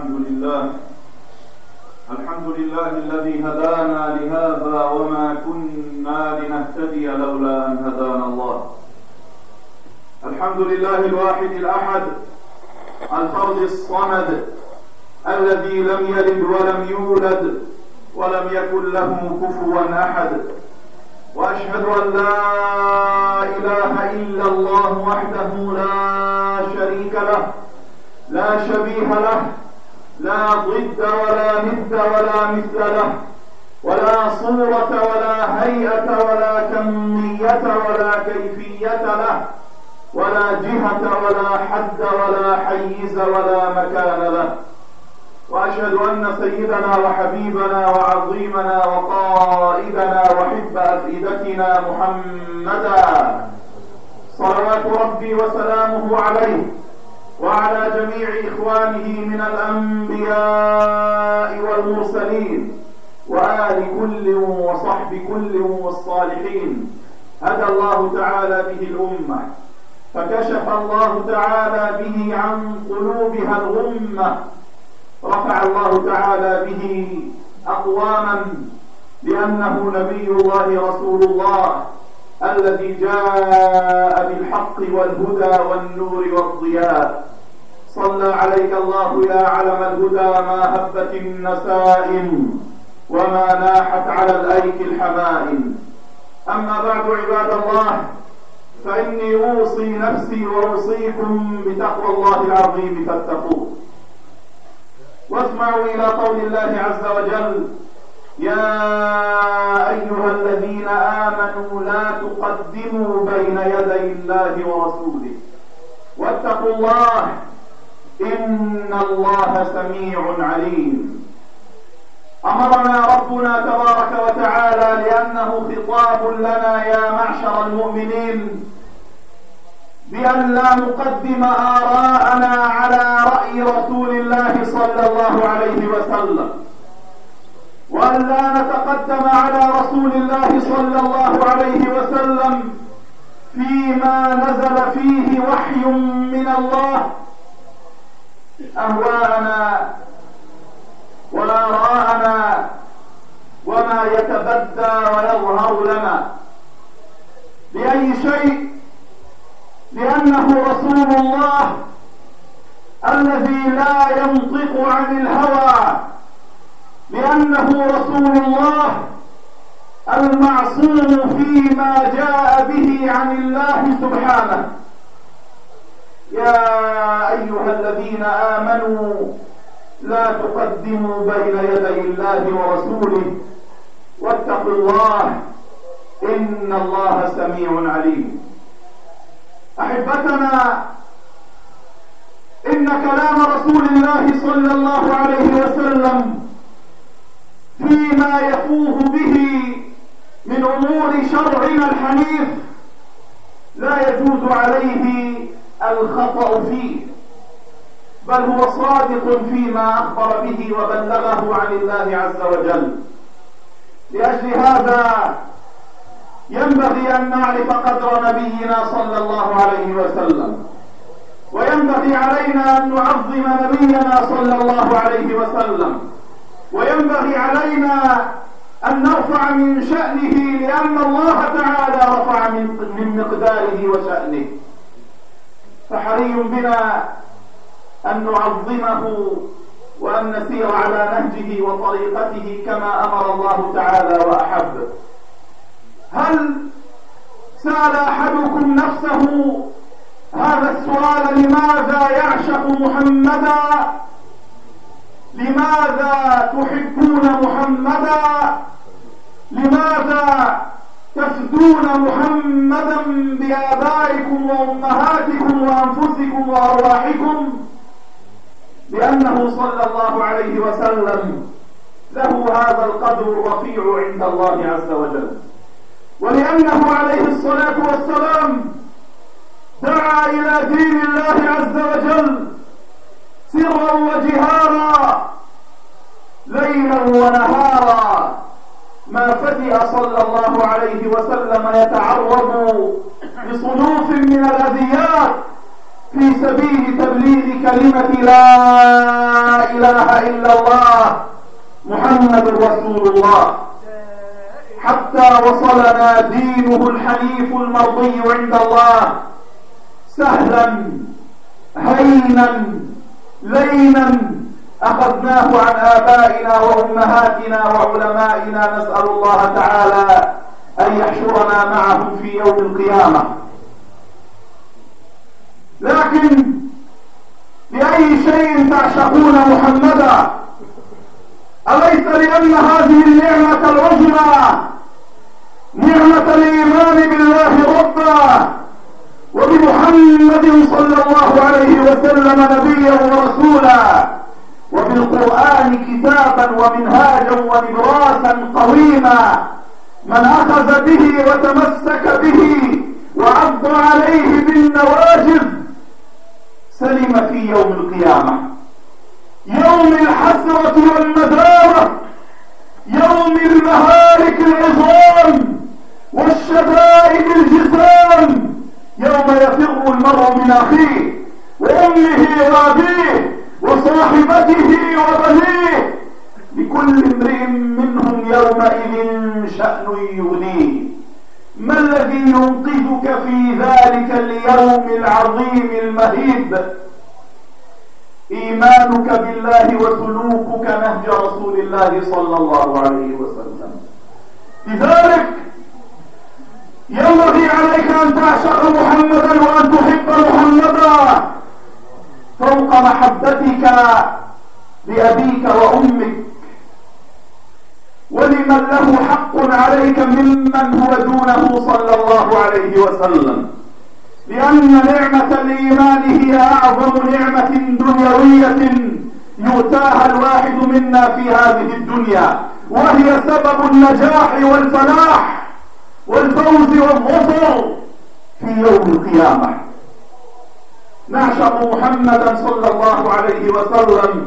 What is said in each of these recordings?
الحمد لله الذي هدانا لهذا وما كنا لنهتدي لولا أن هدانا الله. الحمد لله الواحد الأحد الفرد الصمد الذي لم يلد ولم يولد ولم يكن له كفوا أحد، وأشهد أن لا إله إلا الله وحده لا شريك له لا شبيه له لا ضد ولا ند ولا مثل له ولا صورة ولا هيئة ولا كمية ولا كيفية له ولا جهة ولا حد ولا حيز ولا مكان له. وأشهد أن سيدنا وحبيبنا وعظيمنا وقائدنا وحب أفئدتنا محمدا صلوات ربي وسلامه عليه وعلى جميع إخوانه من الأنبياء والمرسلين وآل كل وصحب كل والصالحين هدى الله تعالى به الأمة، فكشف الله تعالى به عن قلوبها الغمة، رفع الله تعالى به أقواما لأنه نبي الله رسول الله الذي جاء بالحق والهدى والنور والضياء. صلى عليك الله يا علم الهدى ما هبت النسائم وما ناحت على الأيك الحمائم. أما بعد عباد الله، فإني أوصي نفسي وأوصيكم بتقوى الله العظيم فاتقوه. واسمعوا إلى قول الله عز وجل: يا أيها الذين آمنوا لا تقدموا بين يدي الله ورسوله واتقوا الله إن الله سميع عليم. أمرنا ربنا تبارك وتعالى لأنه خطاب لنا يا معشر المؤمنين بأن لا نقدم آراءنا على رأي رسول الله صلى الله عليه وسلم، وأن لا نتقدم على رسول الله صلى الله عليه وسلم فيما نزل فيه وحي من الله أهواءنا وآراءنا وما يتبدى ويظهر لنا. لأي شيء؟ لأنه رسول الله الذي لا ينطق عن الهوى، لأنه رسول الله المعصوم فيما جاء به عن الله سبحانه. يا أيها الذين آمنوا لا تقدموا بين يدي الله ورسوله واتقوا الله إن الله سميع عليم. أحبتنا، إن كلام رسول الله صلى الله عليه وسلم فيما يفوه به من أمور شرعنا الحنيف لا يجوز عليه الخطأ فيه، بل هو صادق فيما أخبر به وبلغه عن الله عز وجل. لأجل هذا ينبغي أن نعرف قدر نبينا صلى الله عليه وسلم، وينبغي علينا أن نعظم نبينا صلى الله عليه وسلم، وينبغي علينا أن نرفع من شأنه لأن الله تعالى رفع من مقداره وشأنه. فحري بنا أن نعظمه وأن نسير على نهجه وطريقته كما أمر الله تعالى وأحب. هل سأل أحدكم نفسه هذا السؤال: لماذا يعشق محمدا؟ لماذا تحبون محمدا؟ لماذا تفدون محمدا بآبائكم وأمهاتكم وأنفسكم وأرواحكم؟ لأنه صلى الله عليه وسلم له هذا القدر الرفيع عند الله عز وجل، ولأنه عليه الصلاة والسلام دعا إلى دين الله عز وجل سرا وجهارا ليلا ونهارا. ما فتئ صلى الله عليه وسلم يتعرض لصنوف من الأذيات في سبيل تبليغ كلمة لا إله إلا الله محمد رسول الله، حتى وصلنا دينه الحنيف المرضي عند الله سهلا هينا لينا، أخذناه عن آبائنا وأمهاتنا وعلمائنا، نسأل الله تعالى أن يحشرنا معهم في يوم القيامة. لكن لأي شيء تعشقون محمدا؟ أليس لأن هذه النعمة العظمى نعمة الإيمان بالله ربا وبمحمد صلى الله عليه وسلم نبيا ورسولا، وبالقرآن كتابا ومنهاجا ونبراسا قويما، من أخذ به وتمسك به وعض عليه بالنواجذ سلم في يوم القيامة، يوم الحسرة والندامة، يوم المهالك العظام والشدائد الجسام، يوم يفر المرء من أخيه وأمه وأبيه وصاحبته وبنيه، لكل امرئ منهم يومئذ شأن يغنيه. ما الذي ينقذك في ذلك اليوم العظيم المهيب؟ إيمانك بالله وسلوكك نهج رسول الله صلى الله عليه وسلم. لذلك ينبغي عليك أن تعشق محمدا وأن تحب محمدا فوق محبتك لأبيك وأمك ولمن له حق عليك ممن هو دونه صلى الله عليه وسلم، لأن نعمة الإيمان هي أعظم نعمة دنيوية يؤتاها الواحد منا في هذه الدنيا، وهي سبب النجاح والفلاح والفوز والظفر في يوم القيامة. نعشق محمدا صلى الله عليه وسلم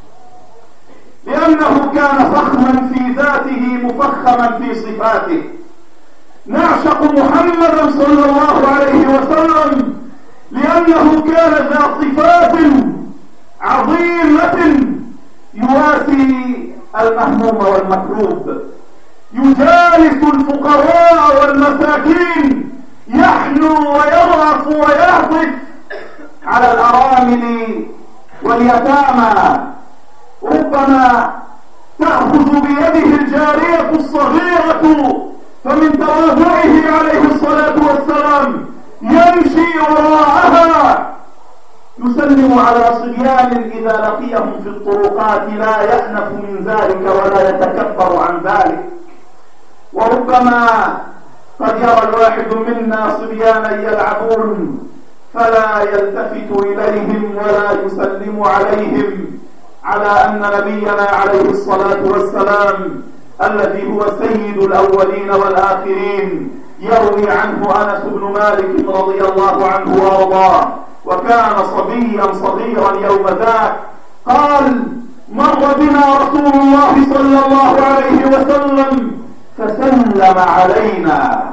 لأنه كان فخما في ذاته مفخما في صفاته. نعشق محمدا صلى الله عليه وسلم لأنه كان ذا صفات عظيمة يواسي المهموم والمكروب، يجالس الفقراء والمساكين، يحنو ويرأف ويعطف على الأرامل واليتامى، ربما تأخذ بيده الجارية الصغيرة فمن تواضعه عليه الصلاة والسلام يمشي وراءها، يسلم على صبيان إذا لقيهم في الطرقات لا يأنف من ذلك ولا يتكبر عن ذلك. وربما قد يرى الواحد منا صبيانا يلعبون فلا يلتفت إليهم ولا يسلم عليهم، على أن نبينا عليه الصلاة والسلام الذي هو سيد الأولين والآخرين يروي عنه أنس بن مالك رضي الله عنه وارضاه، وكان صبيا صغيرا يوم ذاك، قال: مر بنا رسول الله صلى الله عليه وسلم فسلم علينا.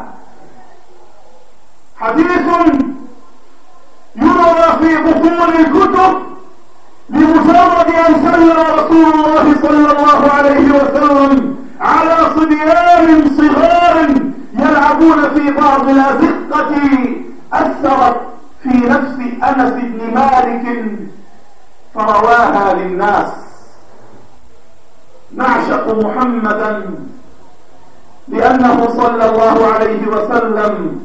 حديث يروى في بطون الكتب بمجرد أن سلم رسول الله صلى الله عليه وسلم على صبيان صغار يلعبون في بعض الأزقة أثرت في نفس أنس بن مالك فرواها للناس. نعشق محمدا لأنه صلى الله عليه وسلم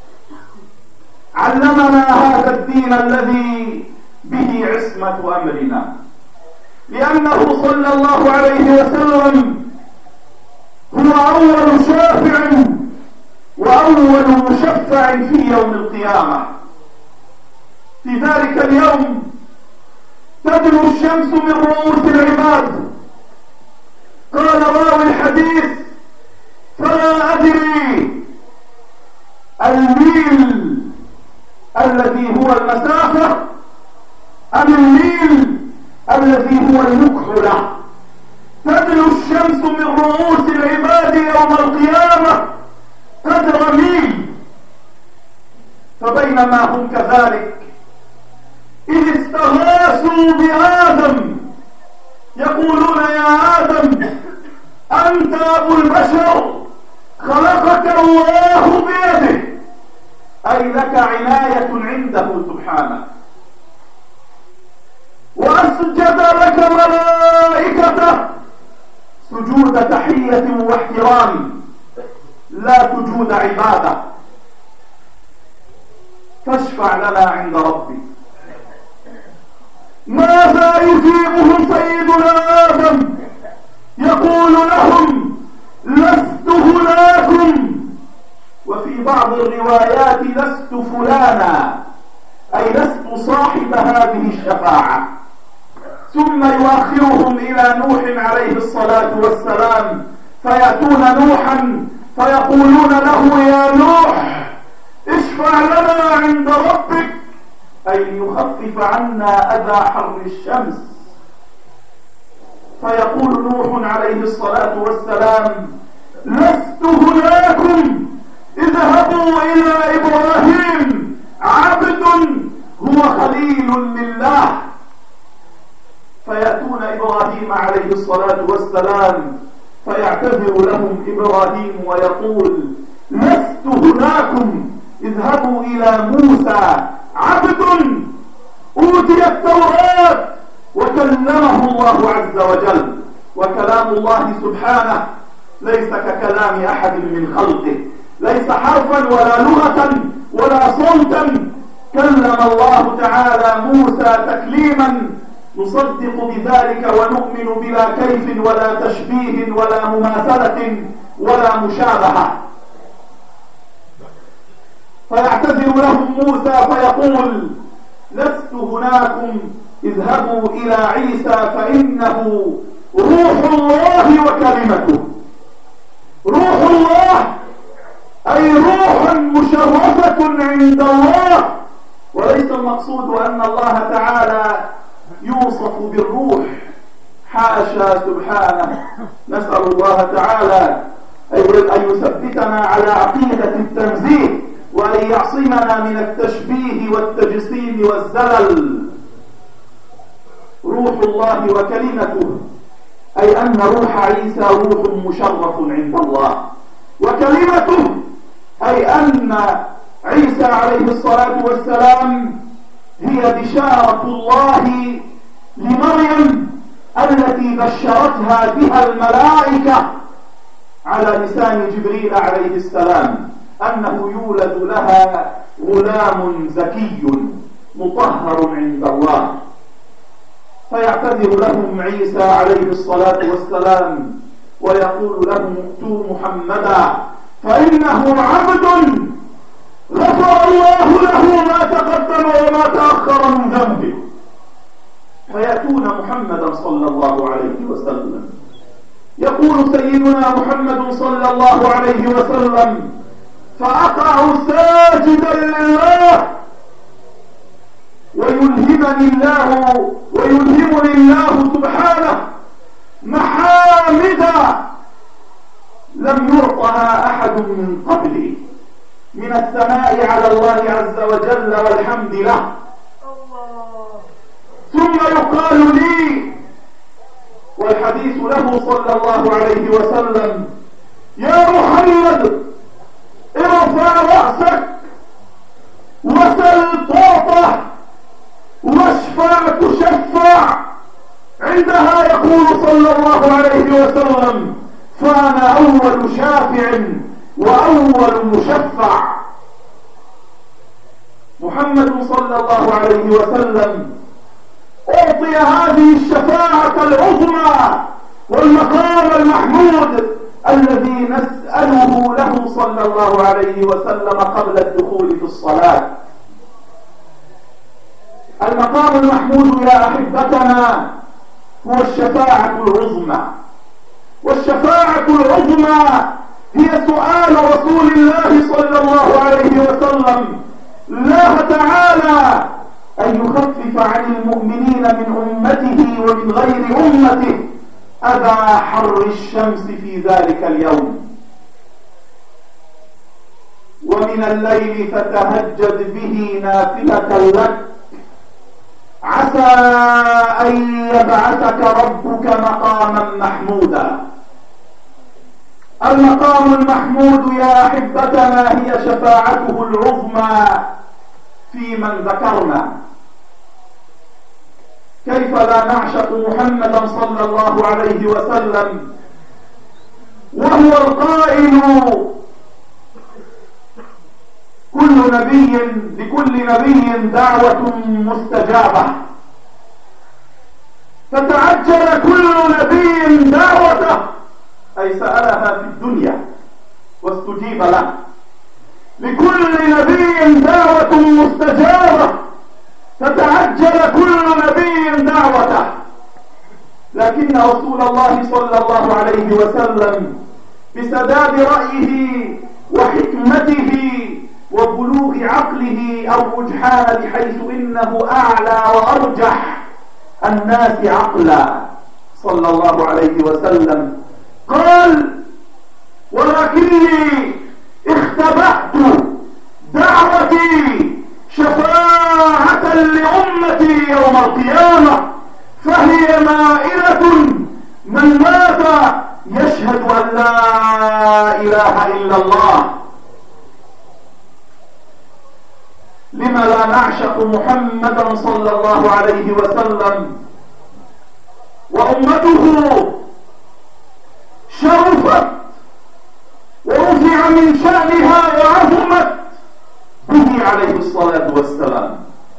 علمنا هذا الدين الذي به عصمة أمرنا، لأنه صلى الله عليه وسلم هو أول شافع وأول مشفع في يوم القيامة. في ذلك اليوم تدنو الشمس من رؤوس العباد. قال راوي الحديث: فلا أدري الميل الذي هو المسافة أم الميل الذي هو المكحلة. تدنو الشمس من رؤوس العباد يوم القيامة قدر ميل، فبينما هم كذلك استغاثوا بآدم يقولون يا آدم أنت أبو البشر خلقك الله بيده، أي لك عناية عنده سبحانه، وأسجد لك ملائكته سجود تحية واحترام لا سجود عبادة. فاشفع لنا عند ربك. ماذا يجيبهم سيدنا آدم؟ يقول لهم لست هناكم، وفي بعض الروايات لست فلانا، أي لست صاحب هذه الشفاعة. ثم يؤخرهم إلى نوح عليه الصلاة والسلام، فيأتون نوحا فيقولون له يا نوح اشفع لنا عند ربك، أي ليخفف عنا أذى حر الشمس. فيقول نوح عليه الصلاة والسلام لست هناكم، اذهبوا إلى إبراهيم عبد هو خليل لله. فيأتون إبراهيم عليه الصلاة والسلام فيعتذر لهم إبراهيم ويقول لست هناكم، اذهبوا إلى موسى عبد أوتي التوراة وكلمه الله عز وجل. وكلام الله سبحانه ليس ككلام أحد من خلقه، ليس حرفا ولا لغة ولا صوتا. كلم الله تعالى موسى تكليما نصدق بذلك ونؤمن بلا كيف ولا تشبيه ولا مماثلة ولا مشابهة. فيعتذر لهم موسى فيقول لست هناكم، اذهبوا إلى عيسى فإنه روح الله وكلمته. روح الله أي روح مشرفة عند الله، وليس المقصود أن الله تعالى يوصف بالروح، حاشا سبحانه. نسأل الله تعالى أن يثبتنا على عقيدة التنزيه، وأن يعصمنا من التشبيه والتجسيم والزلل. روح الله وكلمته أي أن روح عيسى روح مشرف عند الله، وكلمته أي أن عيسى عليه الصلاة والسلام هي بشارة الله لمريم التي بشرتها بها الملائكة على لسان جبريل عليه السلام أنه يولد لها غلام زكي مطهر عند الله. فيعتذر لهم عيسى عليه الصلاة والسلام ويقول لهم ائتوا محمدا فإنه عبد غفر الله له ما تقدم وما تأخر من ذنبه. فيأتون محمدا صلى الله عليه وسلم، يقول سيدنا محمد صلى الله عليه وسلم فأقع ساجدا لله ويلهمني الله سبحانه محامدا لم يعطها أحد من قبلي من الثناء على الله عز وجل والحمد له. ثم يقال لي، والحديث له صلى الله عليه وسلم يا محمد ارفع رأسك وسل تعطى واشفع تشفع. عندها يقول صلى الله عليه وسلم فأنا أول شافع وأول مشفع. محمد صلى الله عليه وسلم أعطي هذه الشفاعة العظمى والمقام المحمود الذي نسأله له صلى الله عليه وسلم قبل الدخول في الصلاة. المقام المحمود يا أحبتنا هو الشفاعة العظمى، والشفاعة العظمى هي سؤال رسول الله صلى الله عليه وسلم الله تعالى أن يخفف عن المؤمنين من أمته ومن غير أمته أذى حر الشمس في ذلك اليوم. ومن الليل فتهجد به نافلة لك عسى أن يبعثك ربك مقاما محمودا. المقام المحمود يا أحبتنا هي شفاعته العظمى في من ذكرنا. كيف لا نعشق محمدا صلى الله عليه وسلم وهو القائل لكل نبي دعوة مستجابة، فتعجل كل نبي دعوته أي سألها في الدنيا واستجيب له. لكل نبي دعوة مستجابة، فتعجل كل نبي دعوته. لكن رسول الله صلى الله عليه وسلم بسداد رأيه وحكمته وبلوغ عقله الرجحان، بحيث إنه أعلى وأرجح الناس عقلا صلى الله عليه وسلم، قال: ولكني اختبأت دعوتي شفاعة لأمتي يوم القيامة، فهي مائلة من مات يشهد أن لا إله إلا الله. لما لا نعشق محمدا صلى الله عليه وسلم وأمته شرفت ورفع من شأنها وعظمت به عليه الصلاة والسلام.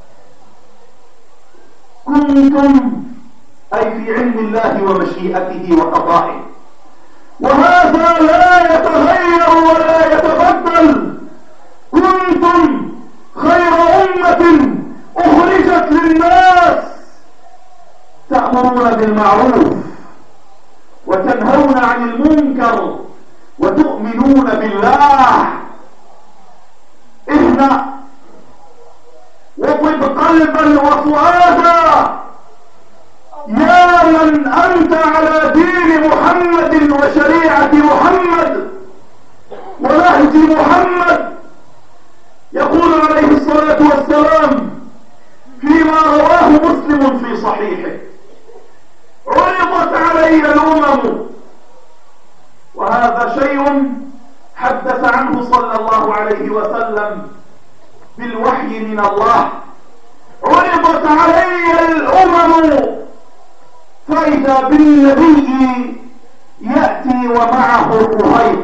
كنتم أي في علم الله ومشيئته وقضائه، وهذا لا يتغير ولا يتبدل. كنتم خير أمة أخرجت للناس، تأمرون بالمعروف وتنهون عن المنكر وتؤمنون بالله. اهنأ وطب قلبا وفؤادا يا من أنت على دين محمد وشريعة محمد ونهج محمد. يقول عليه الصلاة والسلام فيما رواه مسلم في صحيحه: عرضت علي الأمم، وهذا شيء حدث عنه صلى الله عليه وسلم بالوحي من الله. عرضت علي الأمم فإذا بالنبي يأتي ومعه الرهيط،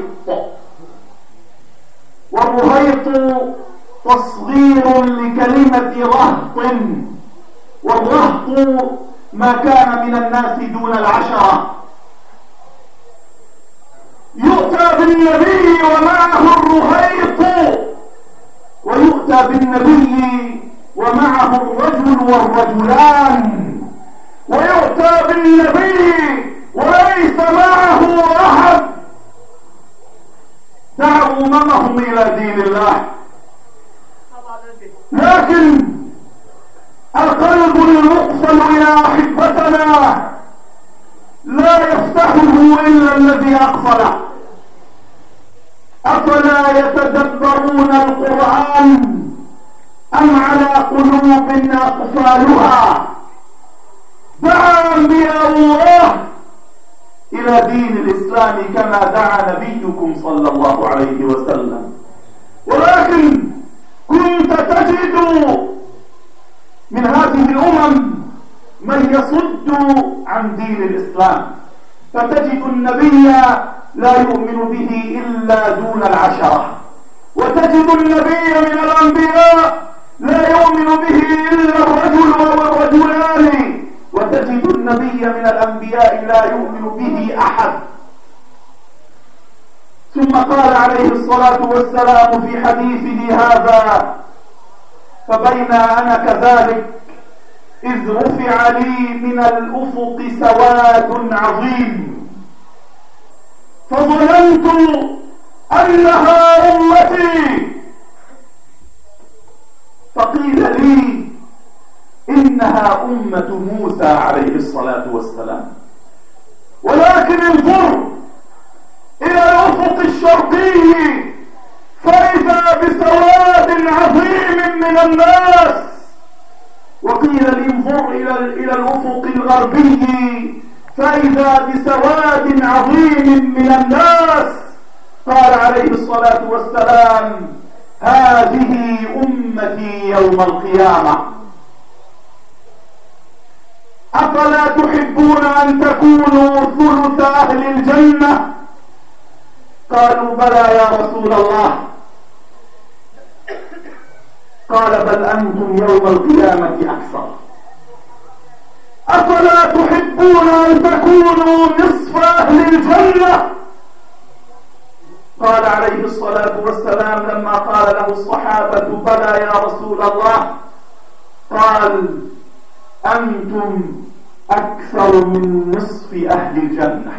والرهيط تصغير لكلمة رهط، والرهط ما كان من الناس دون العشرة. يؤتى بالنبي ومعه الرهيط، ويؤتى بالنبي ومعه الرجل والرجلان، ويؤتى بالنبي وليس معه أحد. دعوا أممهم إلى دين الله، لكن القلب المقفل يا أحبتنا لا يفتحه إلا الذي أقفله. أفلا يتدبرون القرآن أم على قلوب أقفالها؟ دعا أنبياء الله إلى دين الإسلام كما دعا نبيكم صلى الله عليه وسلم، ولكن كنت تجد من هذه الأمم من يصد عن دين الإسلام، فتجد النبي لا يؤمن به إلا دون العشرة، وتجد النبي من الأنبياء لا يؤمن به إلا الرجل والرجلان، وتجد النبي من الأنبياء لا يؤمن به أحد. ثم قال عليه الصلاة والسلام في حديثه هذا: فبين أنا كذلك إذ رفع لي من الأفق سواد عظيم، فظننت أنها أمتي، فقيل لي إنها أمة موسى عليه الصلاة والسلام. ولكن انظر إلى الأفق الشرقي فإذا بسواد عظيم من الناس، وقيل قيل انظر إلى الأفق الغربي فإذا بسواد عظيم من الناس، قال عليه الصلاة والسلام هذه أمتي يوم القيامة. أفلا تحبون أن تكونوا ثلث أهل الجنة؟ قالوا بلى يا رسول الله. قال بل أنتم يوم القيامة أكثر. أفلا تحبون أن تكونوا نصف أهل الجنة؟ قال عليه الصلاة والسلام لما قال له الصحابة بلى يا رسول الله، قال أنتم أكثر من نصف أهل الجنة.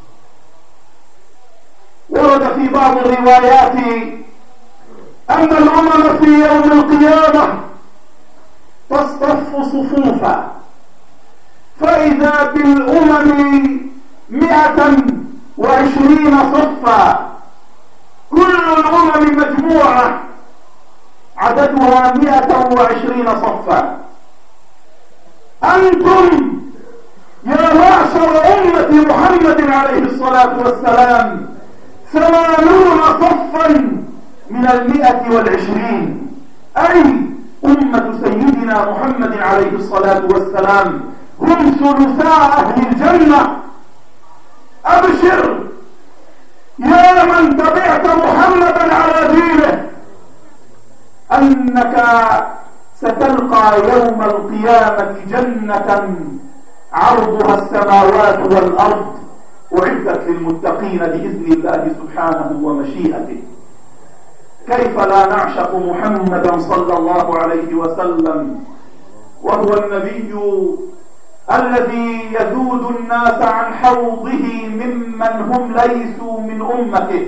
ورد في بعض الروايات أن الأمم في يوم القيامة تصطف صفوفا، فإذا بالأمم 120 صفا، كل الأمم مجموعة عددها 120 صفا. أنتم يا معشر أمة محمد عليه الصلاة والسلام 80 صفا من 120، أي أمة سيدنا محمد عليه الصلاة والسلام هم ثلثاء أهل الجنة. أبشر يا من تبعت محمدا على دينه أنك ستلقى يوم القيامة جنة عرضها السماوات والأرض أعدت للمتقين بإذن الله سبحانه ومشيئته. كيف لا نعشق محمدا صلى الله عليه وسلم وهو النبي الذي يذود الناس عن حوضه ممن هم ليسوا من أمته،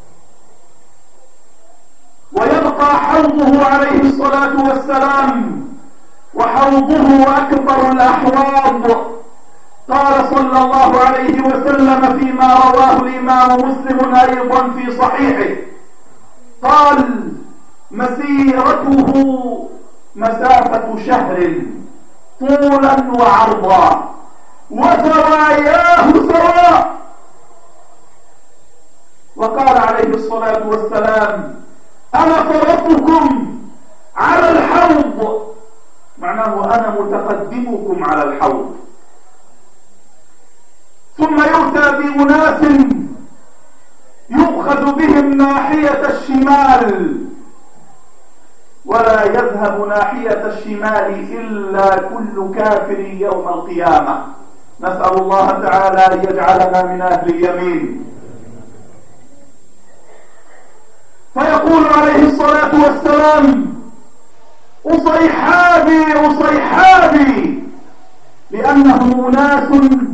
ويبقى حوضه عليه الصلاة والسلام وحوضه أكبر الأحواض. قال صلى الله عليه وسلم فيما رواه الإمام مسلم أيضا في صحيحه، قال مسيرته مسافة شهر طولا وعرضا وزواياه سواء. وقال عليه الصلاة والسلام أنا فرطكم على الحوض، معناه أنا متقدمكم على الحوض. ثم يؤتى بأناس يؤخذ بهم ناحية الشمال ولا يذهب ناحية الشمال إلا كل كافر يوم القيامة. نسأل الله تعالى أن يجعلنا من أهل اليمين. فيقول عليه الصلاة والسلام أصيحابي أصيحابي، لأنهم أناس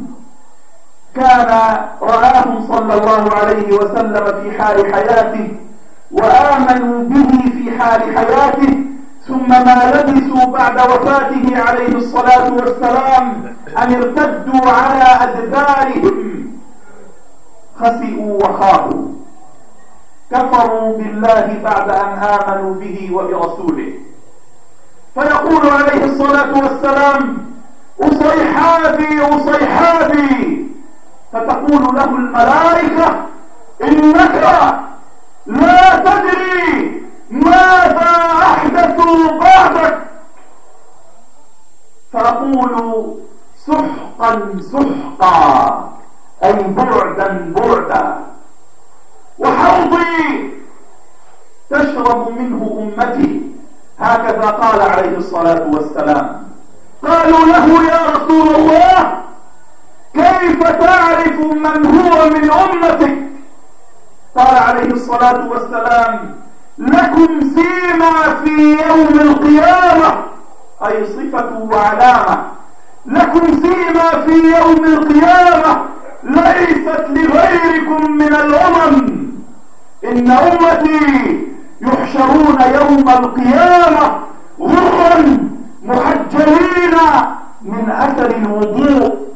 كان رآهم صلى الله عليه وسلم في حال حياته وآمنوا به في حال حياته، ثم ما لبثوا بعد وفاته عليه الصلاة والسلام أن ارتدوا على أدبارهم، خسئوا وخابوا، كفروا بالله بعد أن آمنوا به وبرسوله. فيقول عليه الصلاة والسلام أصيحابي أصيحابي، فتقول له الملائكة إنك لا تدري ماذا أحدثوا بعدك، فأقول سحقا سحقا أي بعدا بعدا، وحوضي تشرب منه أمتي، هكذا قال عليه الصلاة والسلام. قالوا له يا رسول الله كيف تعرف من هو من أمتك؟ قال عليه الصلاة والسلام لكم سيما في يوم القيامة، أي صفة وعلامة، لكم سيما في يوم القيامة ليست لغيركم من الأمم. إن أمتي يحشرون يوم القيامة غرا محجلين من أثر الوضوء.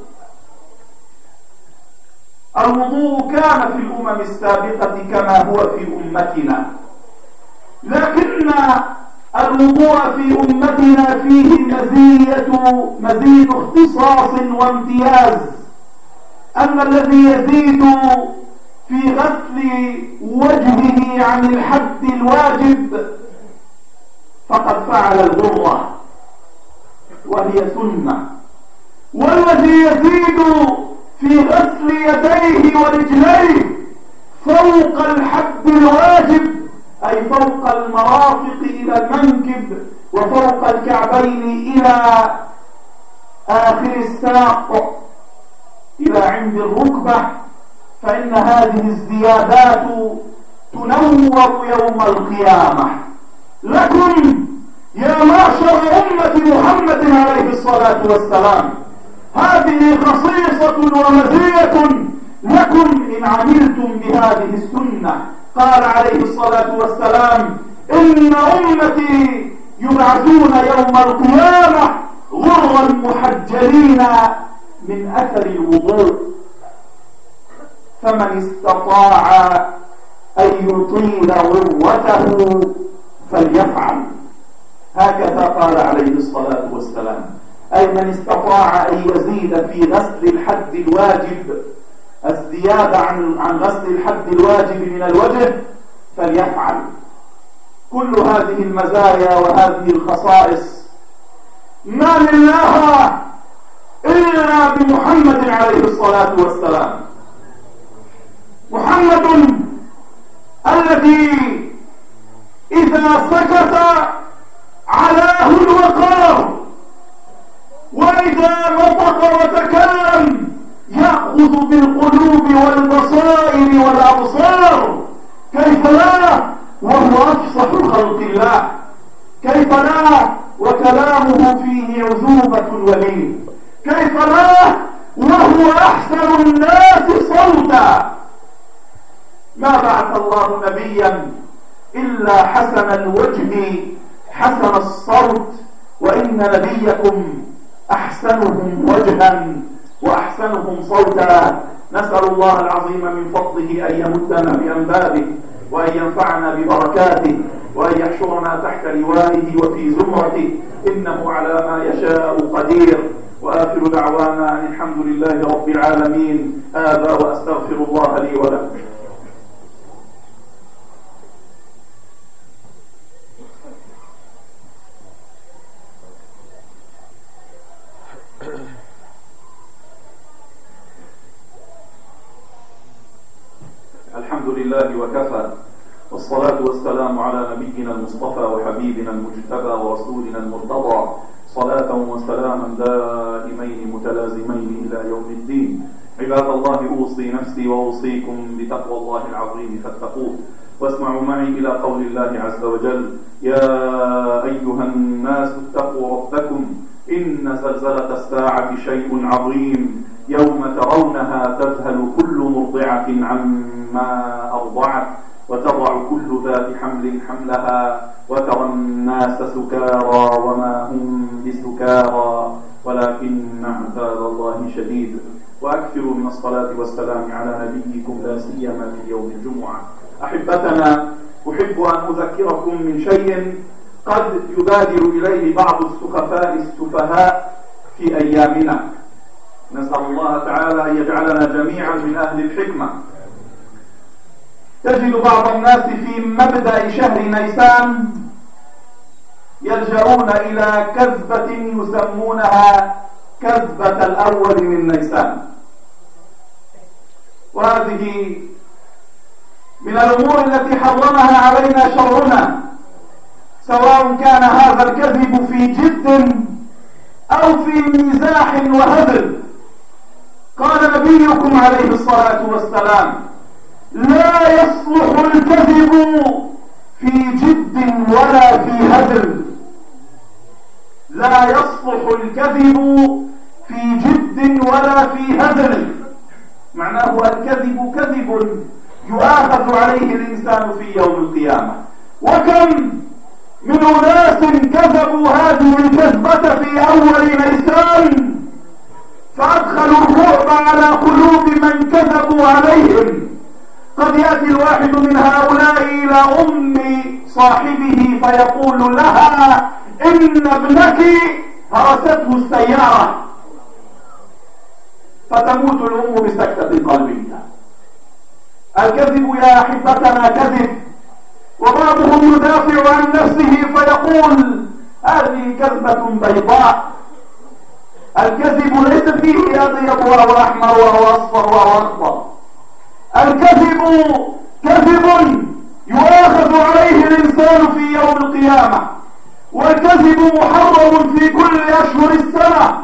الوضوء كان في الأمم السابقة كما هو في أمتنا، لكن الوضوء في أمتنا فيه مزيد اختصاص وامتياز. أما الذي يزيد في غسل وجهه عن الحد الواجب فقد فعل الغرة وهي سنة، والذي يزيد في غسل يديه ورجليه فوق الحد الواجب أي فوق المرافق إلى المنكب وفوق الكعبين إلى آخر الساق إلى عند الركبة، فإن هذه الزيادات تنور يوم القيامة. لكم يا معشر أمة محمد عليه الصلاة والسلام هذه خصيصة ومزية لكم إن عملتم بهذه السنة. قال عليه الصلاة والسلام: إن أمتي يبعثون يوم القيامة غرا محجلين من أثر الوضوء، فمن استطاع أن يطيل غرته فليفعل. هكذا قال عليه الصلاة والسلام، أي من استطاع أن يزيد في غسل الحد الواجب، الزيادة عن غسل الحد الواجب من الوجه فليفعل. كل هذه المزايا وهذه الخصائص ما نلناها إلا بمحمد عليه الصلاة والسلام. محمد الذي إذا سكت علاه الوقار، وإذا نطق وتكلم يأخذ بالقلوب والبصائر والأبصار. كيف لا وهو أفصح خلق الله؟ كيف لا وكلامه فيه عذوبة ولين؟ كيف لا وهو أحسن الناس صوتا؟ ما بعث الله نبيا إلا حسن الوجه حسن الصوت، وإن نبيكم أحسنهم وجها وأحسنهم صوتا. نسأل الله العظيم من فضله أن يمدنا بأنبابه وأن ينفعنا ببركاته وأن يحشرنا تحت لوائه وفي زمرته، إنه على ما يشاء قدير. وآخر دعوانا أن الحمد لله رب العالمين. هذا وأستغفر الله لي ولكم. الحمد لله وكفى، والصلاة والسلام على نبينا المصطفى وحبيبنا المجتبى ورسولنا المرتضى، صلاة وسلاما دائمين متلازمين إلى يوم الدين. عباد الله، أوصي نفسي وأوصيكم بتقوى الله العظيم فاتقوه. واسمعوا معي إلى قول الله عز وجل: يا أيها الناس اتقوا ربكم إن زلزلة الساعة شيء عظيم، يوم ترونها تذهل كل مرضعة عما أرضعت وتضع كل ذات حمل حملها وترى الناس سكارى وما هم بسكارى ولكن عذاب الله شديد. وأكثروا من الصلاة والسلام على نبيكم لا سيما في يوم الجمعة. أحبتنا، أحب أن أذكركم من شيء قد يبادر إليه بعض السفهاء في أيامنا. نسأل الله تعالى أن يجعلنا جميعا من أهل الحكمة. تجد بعض الناس في مبدأ شهر نيسان يلجؤون إلى كذبة يسمونها كذبة الأول من نيسان، وهذه من الأمور التي حرمها علينا شرعنا، سواء كان هذا الكذب في جد أو في مزاح وهزل. قال نبيكم عليه الصلاة والسلام: لا يصلح الكذب في جد ولا في هزل. لا يصلح الكذب في جد ولا في هزل، معناه الكذب كذب يؤاخذ عليه الإنسان في يوم القيامة. وكم من أناس كذبوا هذه الكذبة في أول نيسان فأدخلوا الرعب على قلوب من كذبوا عليهم. قد يأتي الواحد من هؤلاء إلى أم صاحبه فيقول لها إن ابنك هرسته السيارة، فتموت الأم بسكتة قلبية. الكذب يا أحبتنا كذب، وبعضهم يدافع عن نفسه فيقول هذه كذبة بيضاء. الكذب ليس فيه أبيض وهو أحمر وهو أصفر وهو أخضر. الكذب كذب يؤاخذ عليه الإنسان في يوم القيامة، والكذب محرم في كل أشهر السنة،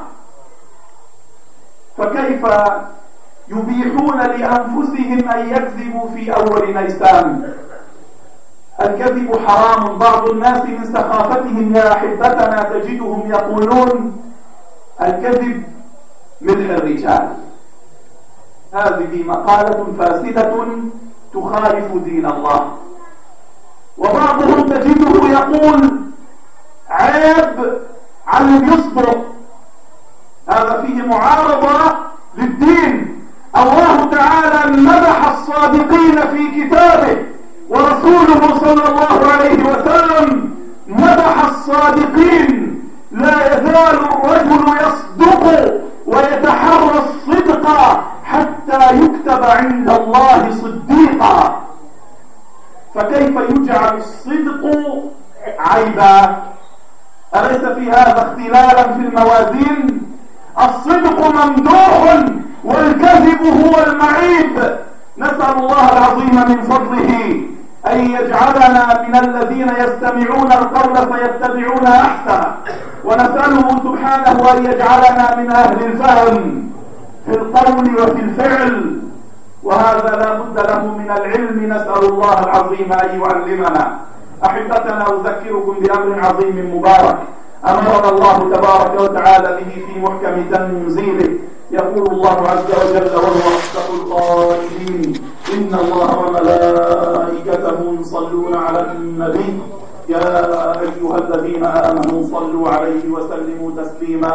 فكيف يبيحون لأنفسهم أن يكذبوا في أول نيسان؟ الكذب حرام. بعض الناس من سخافتهم يا أحبتنا تجدهم يقولون الكذب ملح الرجال. هذه مقالة فاسدة تخالف دين الله. وبعضهم تجده يقول عيب على اللي يصدق، هذا فيه معارضة للدين. الله تعالى مدح الصادقين في كتابه، ورسوله صلى الله عليه وسلم مدح الصادقين. لا يزال الرجل يصدق ويتحرى الصدق حتى يكتب عند الله صديقا. فكيف يجعل الصدق عيبا؟ أليس في هذا اختلالا في الموازين؟ الصدق ممدوح والكذب هو المعيب. نسأل الله العظيم من فضله أن يجعلنا من الذين يستمعون القول فيتبعون أحسنه، ونسأله سبحانه أن يجعلنا من أهل الفهم في القول وفي الفعل، وهذا لا بد له من العلم. نسأل الله العظيم أن يعلمنا. أحبتنا أذكركم بأمر عظيم مبارك أمرنا الله تبارك وتعالى به في محكم تنزيله. يقول الله عز وجل وهو أصدق القائلين إن الله وملائكته يصلون على النبي يا أيها الذين آمنوا صلوا عليه وسلموا تسليما.